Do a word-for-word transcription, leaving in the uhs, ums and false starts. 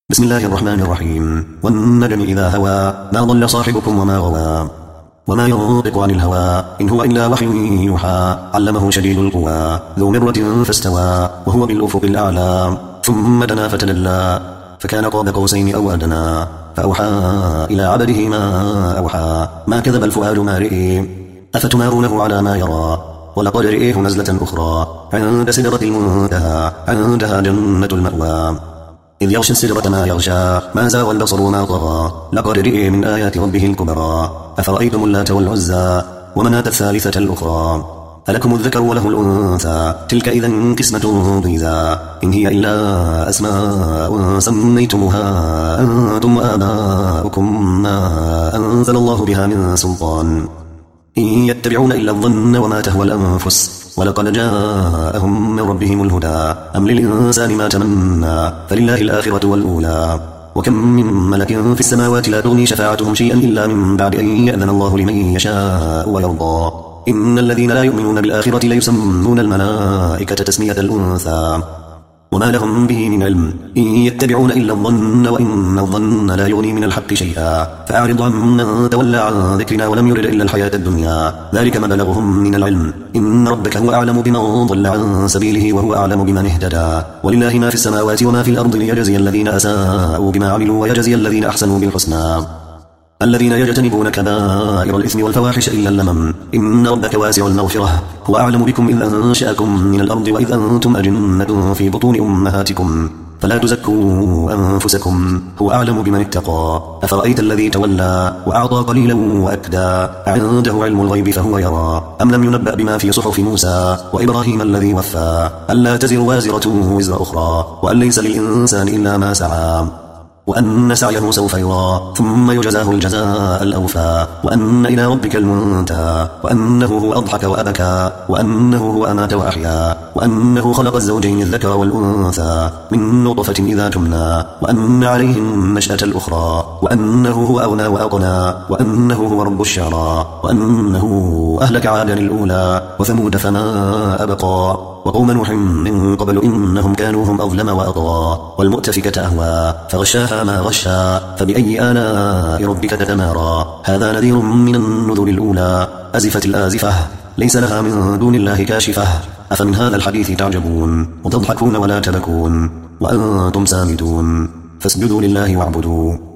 بسم الله الرحمن الرحيم. والنجم إذا هوى ما ضل صاحبكم وما غوى وما ينطق عن الهوى إن هو إلا وحي يوحى علمه شديد القوى ذو مرة فاستوى وهو بالأفق الأعلى ثم دنا فتدلى فكان قاب قوسين أو أدنى فأوحى إلى عبده ما أوحى ما كذب الفؤاد ما رئي أفتمارونه على ما يرى ولقد رئيه نزلة أخرى عند سدرة المنتهى عندها جنة المأوى إذ يغشى السدرة ما يغشى ما زاغ البصر وما طغى لقد رئي من آيات ربه الكبرى أفرأيتم اللات والعزى ومناة الثالثة الأخرى ألكم الذكر وله الأنثى تلك إذا قسمة ضيزى إن هي إلا أسماء سميتموها أنتم وآباؤكم ما أنزل الله بها من سلطان إن يتبعون إلا الظن وما تهوى الأنفس ولقد جاءهم من ربهم الهدى أم للإنسان ما تمنى فلله الآخرة والأولى وكم من ملك في السماوات لا تغني شفاعتهم شيئا إلا من بعد أن يأذن الله لمن يشاء ويرضى إن الذين لا يؤمنون بالآخرة ليسمون الملائكة تسمية الأنثى وما لهم به من علم إن يتبعون إلا الظن وإن الظن لا يغني من الحق شيئا فأعرض عمن تولى عن ذكرنا ولم يرد إلا الحياة الدنيا ذلك مبلغهم من العلم إن ربك هو أعلم بمن ضل عن سبيله وهو أعلم بمن اهتدى ولله ما في السماوات وما في الأرض ليجزي الذين أساءوا بما عملوا ويجزي الذين أحسنوا بالحسنى الذين يجتنبون كبائر الإثم والفواحش إلا اللمم إن ربك واسع المغفرة هو أعلم بكم إذ أنشأكم من الأرض وإذ أنتم أجنة في بطون أمهاتكم فلا تزكوا أنفسكم هو أعلم بمن اتقى أفرأيت الذي تولى وأعطى قليلا وأكدى عنده علم الغيب فهو يرى أم لم ينبأ بما في صحف موسى وإبراهيم الذي وفى ألا تزر وازرة وزر أخرى وأن ليس للإنسان إلا ما سعى وأن سعيه سوف يرى ثم يجزاه الجزاء الأوفى وأن إلى ربك المنتهى وأنه هو أضحك وأبكى وأنه هو أمات وأحيا وأنه خلق الزوجين الذكر والأنثى من نطفة إذا تمنى وأن عليه النشأة الأخرى وأنه هو أغنى وأقنى وأنه هو رب الشعرى وأنه أهلك عادا الأولى وثمود فما أبقى وقوم نوح من قبل إنهم كانوا هم أظلم وأطغى والمؤتفكة أهوى فغشاها ما غشى فبأي آلاء ربك تتمارى هذا نذير من النذر الأولى أزفت الآزفة ليس لها من دون الله كاشفة أفمن هذا الحديث تعجبون وتضحكون ولا تبكون وأنتم سامدون فاسجدوا لله واعبدوا